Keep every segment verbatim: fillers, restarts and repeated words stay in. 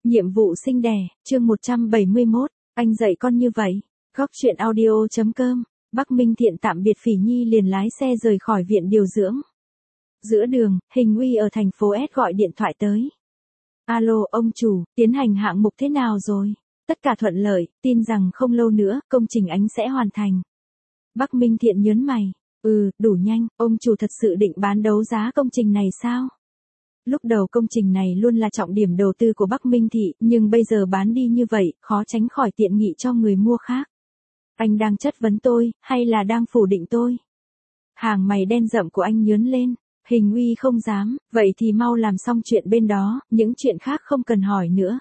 Nhiệm vụ sinh đẻ, chương một trăm bảy mươi mốt, anh dạy con như vậy. Góc chuyện audio.com, Bắc Minh Thiện tạm biệt Phỉ Nhi liền lái xe rời khỏi viện điều dưỡng. Giữa đường, Hình Uy ở thành phố S gọi điện thoại tới. Alo ông chủ, tiến hành hạng mục thế nào rồi? Tất cả thuận lợi, tin rằng không lâu nữa, công trình ánh sẽ hoàn thành. Bắc Minh Thiện nhớn mày. Ừ, đủ nhanh, ông chủ thật sự định bán đấu giá công trình này sao? Lúc đầu công trình này luôn là trọng điểm đầu tư của Bắc Minh Thị, nhưng bây giờ bán đi như vậy, khó tránh khỏi tiện nghị cho người mua khác. Anh đang chất vấn tôi, hay là đang phủ định tôi? Hàng mày đen rậm của anh nhớn lên. Hình Uy không dám, vậy thì mau làm xong chuyện bên đó, những chuyện khác không cần hỏi nữa.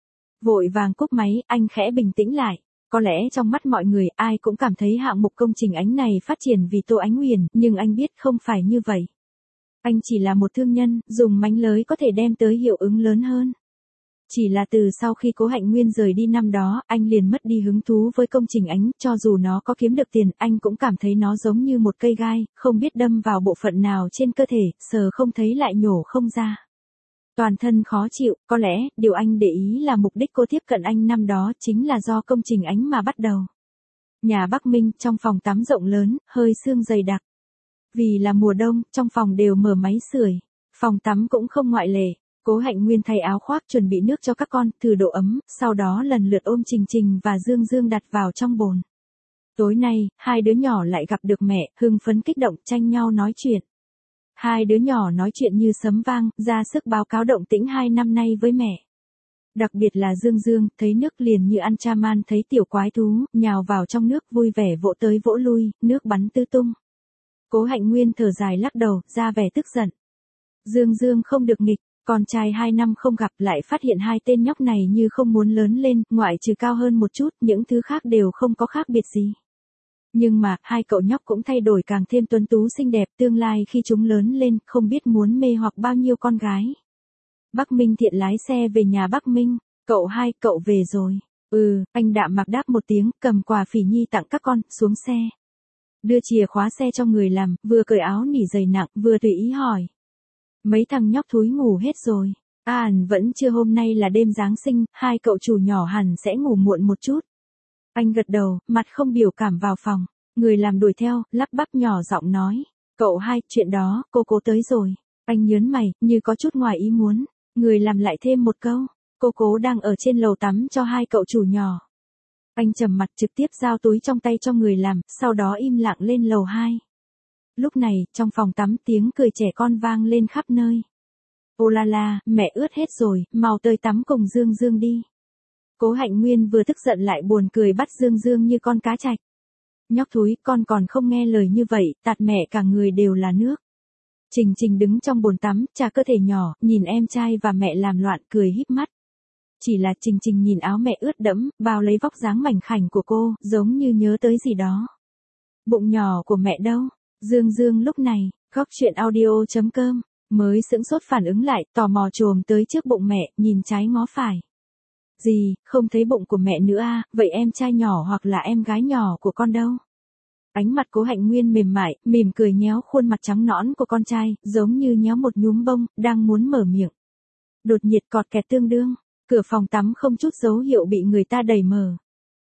Vội vàng cúp máy, anh khẽ bình tĩnh lại. Có lẽ trong mắt mọi người ai cũng cảm thấy hạng mục công trình ánh này phát triển vì Tô Ánh Huyền, nhưng anh biết không phải như vậy. Anh chỉ là một thương nhân, dùng mánh lới có thể đem tới hiệu ứng lớn hơn. Chỉ là từ sau khi Cố Hạnh Nguyên rời đi năm đó, anh liền mất đi hứng thú với công trình ánh, cho dù nó có kiếm được tiền, anh cũng cảm thấy nó giống như một cây gai, không biết đâm vào bộ phận nào trên cơ thể, sờ không thấy lại nhổ không ra. Toàn thân khó chịu, có lẽ, điều anh để ý là mục đích cô tiếp cận anh năm đó chính là do công trình ánh mà bắt đầu. Nhà Bắc Minh, trong phòng tắm rộng lớn, hơi sương dày đặc. Vì là mùa đông, trong phòng đều mở máy sưởi, phòng tắm cũng không ngoại lệ. Cố Hạnh Nguyên thay áo khoác chuẩn bị nước cho các con, thử độ ấm, sau đó lần lượt ôm Trình Trình và Dương Dương đặt vào trong bồn. Tối nay, hai đứa nhỏ lại gặp được mẹ, hưng phấn kích động tranh nhau nói chuyện. Hai đứa nhỏ nói chuyện như sấm vang, ra sức báo cáo động tĩnh hai năm nay với mẹ. Đặc biệt là Dương Dương, thấy nước liền như ăn cha man thấy tiểu quái thú, nhào vào trong nước vui vẻ vỗ tới vỗ lui, nước bắn tứ tung. Cố Hạnh Nguyên thở dài lắc đầu, ra vẻ tức giận. Dương Dương không được nghịch, con trai hai năm không gặp lại phát hiện hai tên nhóc này như không muốn lớn lên, ngoại trừ cao hơn một chút, những thứ khác đều không có khác biệt gì. Nhưng mà, hai cậu nhóc cũng thay đổi càng thêm tuấn tú xinh đẹp, tương lai khi chúng lớn lên, không biết muốn mê hoặc bao nhiêu con gái. Bắc Minh Thiện lái xe về nhà Bắc Minh, cậu hai, cậu về rồi. Ừ, anh đạm mặc đáp một tiếng, cầm quà Phỉ Nhi tặng các con, xuống xe. Đưa chìa khóa xe cho người làm, vừa cởi áo nỉ giày nặng, vừa tùy ý hỏi. Mấy thằng nhóc thúi ngủ hết rồi. À, vẫn chưa, hôm nay là đêm Giáng sinh, hai cậu chủ nhỏ hẳn sẽ ngủ muộn một chút. Anh gật đầu, mặt không biểu cảm vào phòng. Người làm đuổi theo, lắp bắp nhỏ giọng nói. Cậu hai, chuyện đó, cô cố tới rồi. Anh nhớn mày, như có chút ngoài ý muốn. Người làm lại thêm một câu. Cô cố đang ở trên lầu tắm cho hai cậu chủ nhỏ. Anh trầm mặt trực tiếp giao túi trong tay cho người làm, sau đó im lặng lên lầu hai. Lúc này, trong phòng tắm tiếng cười trẻ con vang lên khắp nơi. Ô la la, mẹ ướt hết rồi, mau tới tắm cùng Dương Dương đi. Cố Hạnh Nguyên vừa tức giận lại buồn cười bắt Dương Dương như con cá trạch. Nhóc thúi, con còn không nghe lời như vậy, tạt mẹ cả người đều là nước. Trình Trình đứng trong bồn tắm, chà cơ thể nhỏ, nhìn em trai và mẹ làm loạn cười híp mắt. Chỉ là Trình Trình nhìn áo mẹ ướt đẫm, bao lấy vóc dáng mảnh khảnh của cô, giống như nhớ tới gì đó. Bụng nhỏ của mẹ đâu? Dương Dương lúc này, góc chuyện audio.com, mới sững sốt phản ứng lại, tò mò trồm tới trước bụng mẹ, nhìn trái ngó phải. Gì, không thấy bụng của mẹ nữa à, vậy em trai nhỏ hoặc là em gái nhỏ của con đâu? Ánh mặt Cố Hạnh Nguyên mềm mại, mỉm cười nhéo khuôn mặt trắng nõn của con trai, giống như nhéo một nhúm bông, đang muốn mở miệng. Đột nhiệt cọt kẹt tương đương, cửa phòng tắm không chút dấu hiệu bị người ta đẩy mở.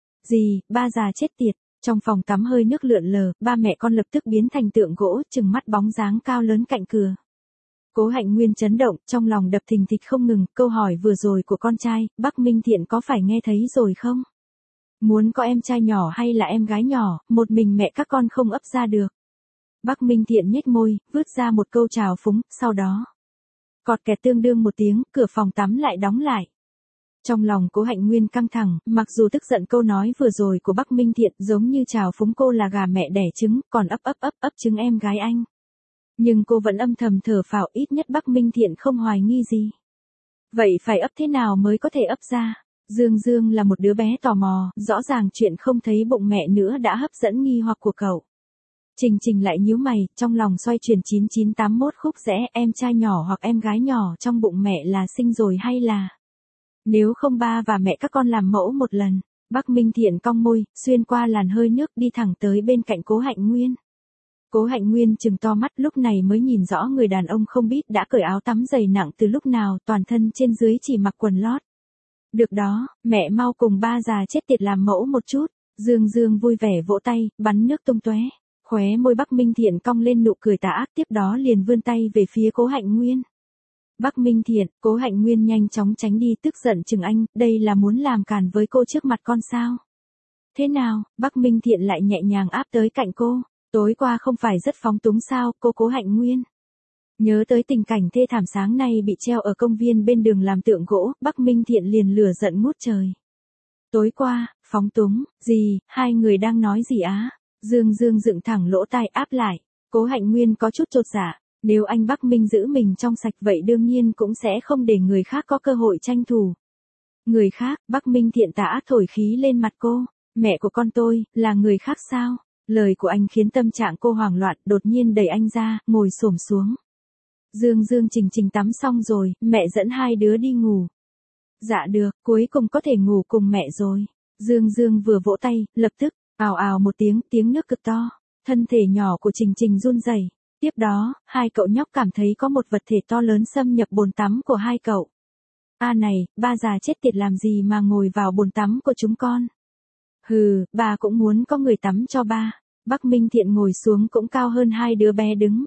Gì, ba già chết tiệt. Trong phòng tắm hơi nước lượn lờ, ba mẹ con lập tức biến thành tượng gỗ, chừng mắt bóng dáng cao lớn cạnh cửa. Cố Hạnh Nguyên chấn động, trong lòng đập thình thịch không ngừng, câu hỏi vừa rồi của con trai, Bắc Minh Thiện có phải nghe thấy rồi không? Muốn có em trai nhỏ hay là em gái nhỏ, một mình mẹ các con không ấp ra được. Bắc Minh Thiện nhếch môi, vứt ra một câu trào phúng, sau đó. Cọt kẹt tương đương một tiếng, cửa phòng tắm lại đóng lại. Trong lòng Cố Hạnh Nguyên căng thẳng, mặc dù tức giận câu nói vừa rồi của Bắc Minh Thiện giống như trào phúng cô là gà mẹ đẻ trứng, còn ấp ấp ấp ấp trứng em gái anh. Nhưng cô vẫn âm thầm thở phào, ít nhất Bắc Minh Thiện không hoài nghi gì. Vậy phải ấp thế nào mới có thể ấp ra? Dương Dương là một đứa bé tò mò, rõ ràng chuyện không thấy bụng mẹ nữa đã hấp dẫn nghi hoặc của cậu. Trình Trình lại nhíu mày, trong lòng xoay chuyển chín chín tám mốt khúc rẽ, em trai nhỏ hoặc em gái nhỏ trong bụng mẹ là sinh rồi hay là... Nếu không ba và mẹ các con làm mẫu một lần. Bắc Minh Thiện cong môi, xuyên qua làn hơi nước đi thẳng tới bên cạnh Cố Hạnh Nguyên. Cố Hạnh Nguyên trừng to mắt lúc này mới nhìn rõ người đàn ông không biết đã cởi áo tắm dày nặng từ lúc nào, toàn thân trên dưới chỉ mặc quần lót. Được đó, mẹ mau cùng ba già chết tiệt làm mẫu một chút. Dương Dương vui vẻ vỗ tay, bắn nước tung tóe. Khóe môi Bắc Minh Thiện cong lên nụ cười tà ác, tiếp đó liền vươn tay về phía Cố Hạnh Nguyên. Bắc Minh Thiện, Cố Hạnh Nguyên nhanh chóng tránh đi, tức giận chừng anh, đây là muốn làm càn với cô trước mặt con sao? Thế nào? Bắc Minh Thiện lại nhẹ nhàng áp tới cạnh cô. Tối qua không phải rất phóng túng sao, cô Cố Hạnh Nguyên? Nhớ tới tình cảnh thê thảm sáng nay bị treo ở công viên bên đường làm tượng gỗ, Bắc Minh Thiện liền lửa giận ngút trời. Tối qua, phóng túng, gì, hai người đang nói gì á? Dương Dương dựng thẳng lỗ tai áp lại. Cố Hạnh Nguyên có chút chột dạ, nếu anh Bắc Minh giữ mình trong sạch vậy đương nhiên cũng sẽ không để người khác có cơ hội tranh thủ. Người khác, Bắc Minh Thiện tà thổi khí lên mặt cô, mẹ của con tôi, là người khác sao? Lời của anh khiến tâm trạng cô hoảng loạn, đột nhiên đẩy anh ra, ngồi xổm xuống. Dương Dương Trình Trình tắm xong rồi, mẹ dẫn hai đứa đi ngủ. Dạ được, cuối cùng có thể ngủ cùng mẹ rồi. Dương Dương vừa vỗ tay, lập tức, ào ào một tiếng, tiếng nước cực to. Thân thể nhỏ của Trình Trình run rẩy. Tiếp đó, hai cậu nhóc cảm thấy có một vật thể to lớn xâm nhập bồn tắm của hai cậu. A này, ba già chết tiệt làm gì mà ngồi vào bồn tắm của chúng con? Hừ, bà cũng muốn có người tắm cho ba. Bắc Minh Thiện ngồi xuống cũng cao hơn hai đứa bé đứng.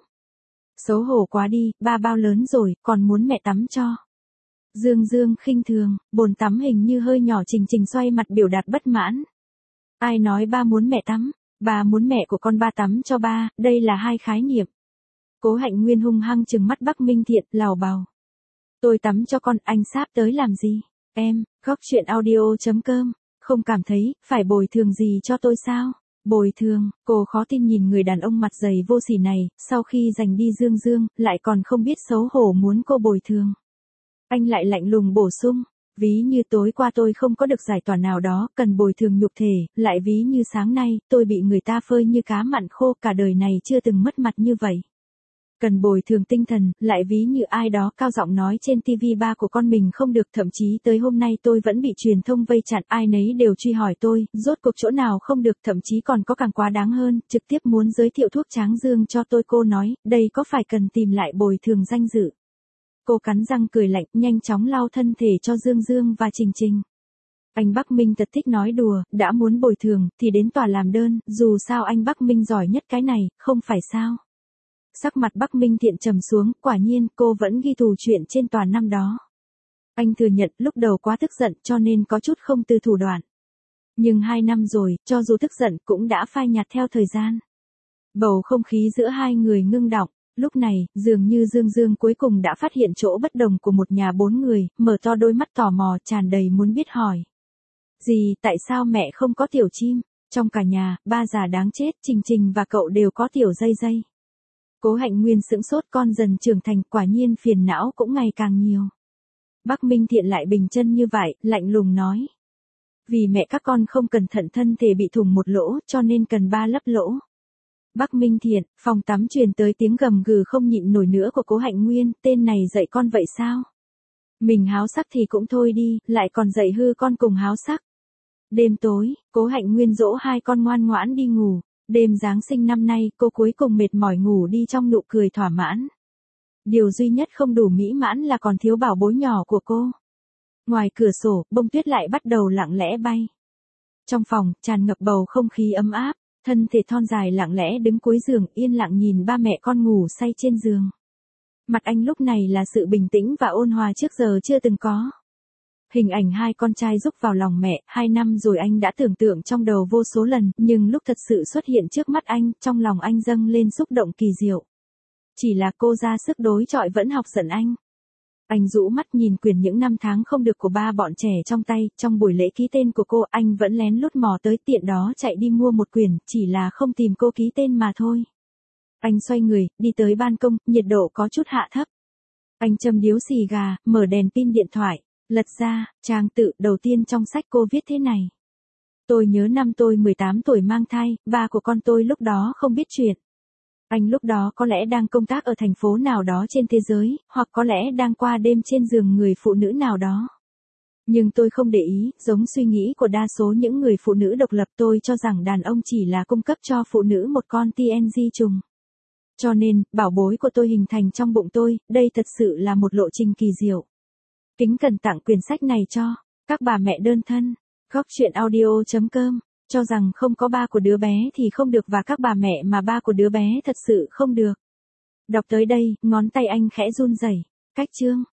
Xấu hổ quá đi, ba bao lớn rồi, còn muốn mẹ tắm cho. Dương Dương khinh thường, bồn tắm hình như hơi nhỏ. Trình Trình xoay mặt biểu đạt bất mãn. Ai nói ba muốn mẹ tắm? Ba muốn mẹ của con ba tắm cho ba, đây là hai khái niệm. Cố Hạnh Nguyên hung hăng trừng mắt Bắc Minh Thiện, lào bào. Tôi tắm cho con, anh sáp tới làm gì? Em, góc chuyện audio chấm com, không cảm thấy, phải bồi thường gì cho tôi sao? Bồi thường, cô khó tin nhìn người đàn ông mặt dày vô sỉ này, sau khi giành đi Dương Dương, lại còn không biết xấu hổ muốn cô bồi thường. Anh lại lạnh lùng bổ sung, ví như tối qua tôi không có được giải tỏa nào đó, cần bồi thường nhục thể, lại ví như sáng nay, tôi bị người ta phơi như cá mặn khô, cả đời này chưa từng mất mặt như vậy. Cần bồi thường tinh thần, lại ví như ai đó cao giọng nói trên ti vi ba của con mình không được, thậm chí tới hôm nay tôi vẫn bị truyền thông vây chặn, ai nấy đều truy hỏi tôi, rốt cuộc chỗ nào không được, thậm chí còn có càng quá đáng hơn, trực tiếp muốn giới thiệu thuốc tráng dương cho tôi. Cô nói, đây có phải cần tìm lại bồi thường danh dự? Cô cắn răng cười lạnh, nhanh chóng lau thân thể cho Dương Dương và Trình Trình. Anh Bắc Minh thật thích nói đùa, đã muốn bồi thường, thì đến tòa làm đơn, dù sao anh Bắc Minh giỏi nhất cái này, không phải sao? Sắc mặt Bắc Minh Thiện trầm xuống, quả nhiên, cô vẫn ghi thù chuyện trên tòa năm đó. Anh thừa nhận, lúc đầu quá tức giận, cho nên có chút không từ thủ đoạn. Nhưng hai năm rồi, cho dù tức giận, cũng đã phai nhạt theo thời gian. Bầu không khí giữa hai người ngưng đọng. Lúc này, dường như Dương Dương cuối cùng đã phát hiện chỗ bất đồng của một nhà bốn người, mở to đôi mắt tò mò, tràn đầy muốn biết hỏi. Gì, tại sao mẹ không có tiểu chim? Trong cả nhà, ba già đáng chết, Trình Trình và cậu đều có tiểu dây dây. Cố Hạnh Nguyên sững sốt, con dần trưởng thành, quả nhiên phiền não cũng ngày càng nhiều. Bắc Minh Thiện lại bình chân như vậy, lạnh lùng nói. Vì mẹ các con không cẩn thận thân thể bị thủng một lỗ, cho nên cần ba lấp lỗ. Bắc Minh Thiện, phòng tắm truyền tới tiếng gầm gừ không nhịn nổi nữa của Cố Hạnh Nguyên, tên này dạy con vậy sao? Mình háo sắc thì cũng thôi đi, lại còn dạy hư con cùng háo sắc. Đêm tối, Cố Hạnh Nguyên dỗ hai con ngoan ngoãn đi ngủ. Đêm Giáng sinh năm nay, cô cuối cùng mệt mỏi ngủ đi trong nụ cười thỏa mãn. Điều duy nhất không đủ mỹ mãn là còn thiếu bảo bối nhỏ của cô. Ngoài cửa sổ, bông tuyết lại bắt đầu lặng lẽ bay. Trong phòng, tràn ngập bầu không khí ấm áp. Thân thể thon dài lặng lẽ đứng cuối giường, yên lặng nhìn ba mẹ con ngủ say trên giường. Mặt anh lúc này là sự bình tĩnh và ôn hòa trước giờ chưa từng có. Hình ảnh hai con trai rúc vào lòng mẹ, hai năm rồi anh đã tưởng tượng trong đầu vô số lần, nhưng lúc thật sự xuất hiện trước mắt anh, trong lòng anh dâng lên xúc động kỳ diệu. Chỉ là cô ra sức đối chọi vẫn học giận anh. Anh rũ mắt nhìn quyển những năm tháng không được của ba bọn trẻ trong tay, trong buổi lễ ký tên của cô, anh vẫn lén lút mò tới, tiện đó chạy đi mua một quyển, chỉ là không tìm cô ký tên mà thôi. Anh xoay người, đi tới ban công, nhiệt độ có chút hạ thấp. Anh châm điếu xì gà, mở đèn pin điện thoại, lật ra, trang tự đầu tiên trong sách cô viết thế này. Tôi nhớ năm tôi mười tám tuổi mang thai, ba của con tôi lúc đó không biết chuyện. Anh lúc đó có lẽ đang công tác ở thành phố nào đó trên thế giới, hoặc có lẽ đang qua đêm trên giường người phụ nữ nào đó. Nhưng tôi không để ý, giống suy nghĩ của đa số những người phụ nữ độc lập, tôi cho rằng đàn ông chỉ là cung cấp cho phụ nữ một con tê en giê trùng. Cho nên, bảo bối của tôi hình thành trong bụng tôi, đây thật sự là một lộ trình kỳ diệu. Kính cẩn tặng quyển sách này cho Các bà mẹ đơn thân. Góc chuyện audio chấm com. Cho rằng không có ba của đứa bé thì không được và các bà mẹ mà ba của đứa bé thật sự không được. Đọc tới đây, ngón tay anh khẽ run rẩy. Cách chương.